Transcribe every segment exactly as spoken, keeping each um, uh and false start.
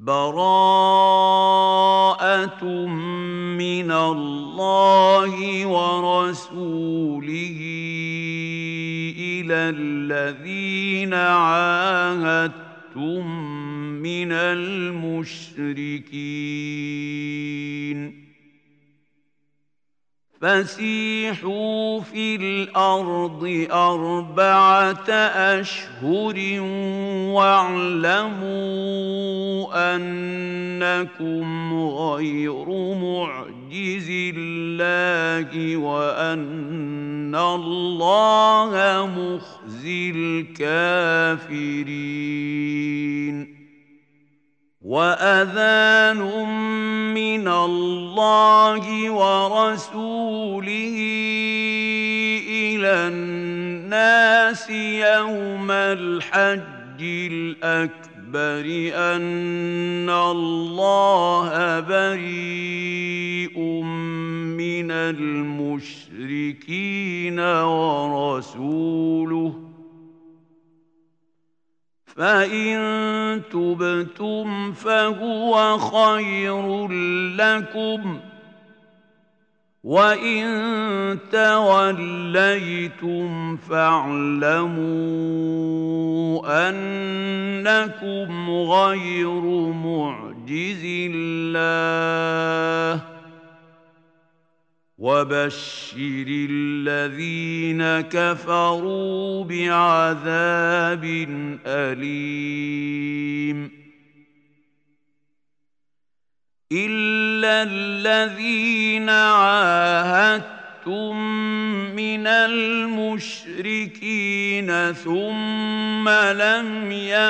براءة من الله ورسوله إلى الذين عاهدتم من المشركين فسيحوا في الأرض أربعة أشهر واعلموا أنكم غير معجز الله وأن الله مخزي الكافرين وأذان من الله ورسوله إلى الناس يوم الحج الأكبر أن الله بريء من المشركين ورسوله فإن تبتم فهو خير لكم وإن توليتم فاعلموا أنكم غير معجز الله وبشر الذين كفروا بعذاب أليم إلا الذين عاهدتم من المشركين ثم لم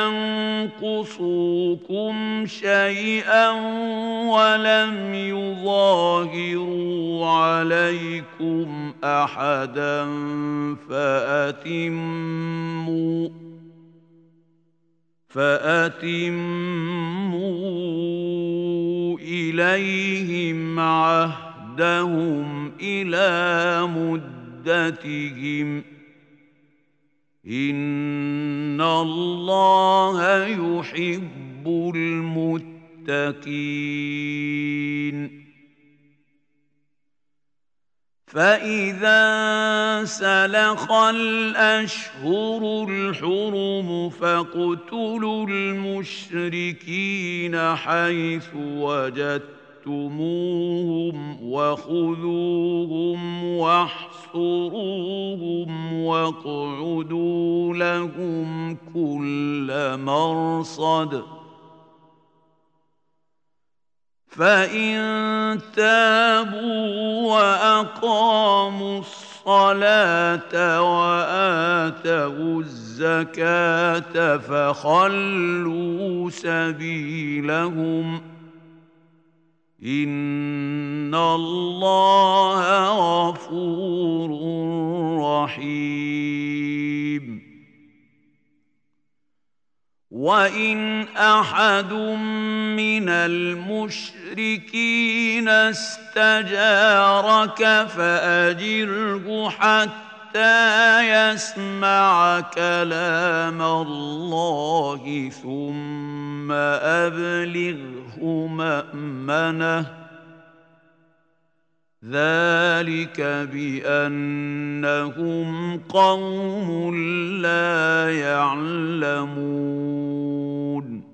ينقصوكم شيئا ولم يظاهروا عليكم أحدا فأتموا فأتموا إليهم عهدهم إلى مدتهم إن الله يحب المتقين فإذا سلخ الأشهر الحرم فاقتلوا المشركين حيث وجدتموهم وخذوهم واحصروهم واقعدوا لهم كل مرصد فإن تابوا وأقاموا الصلاة وآتوا الزكاة فخلوا سبيلهم إن الله غفور رحيم وإن أحد من المشركين استجارك فأجره حتى يسمع كلام الله ثم أبلغه مأمنه ذلك بأنهم قوم لا يعلمون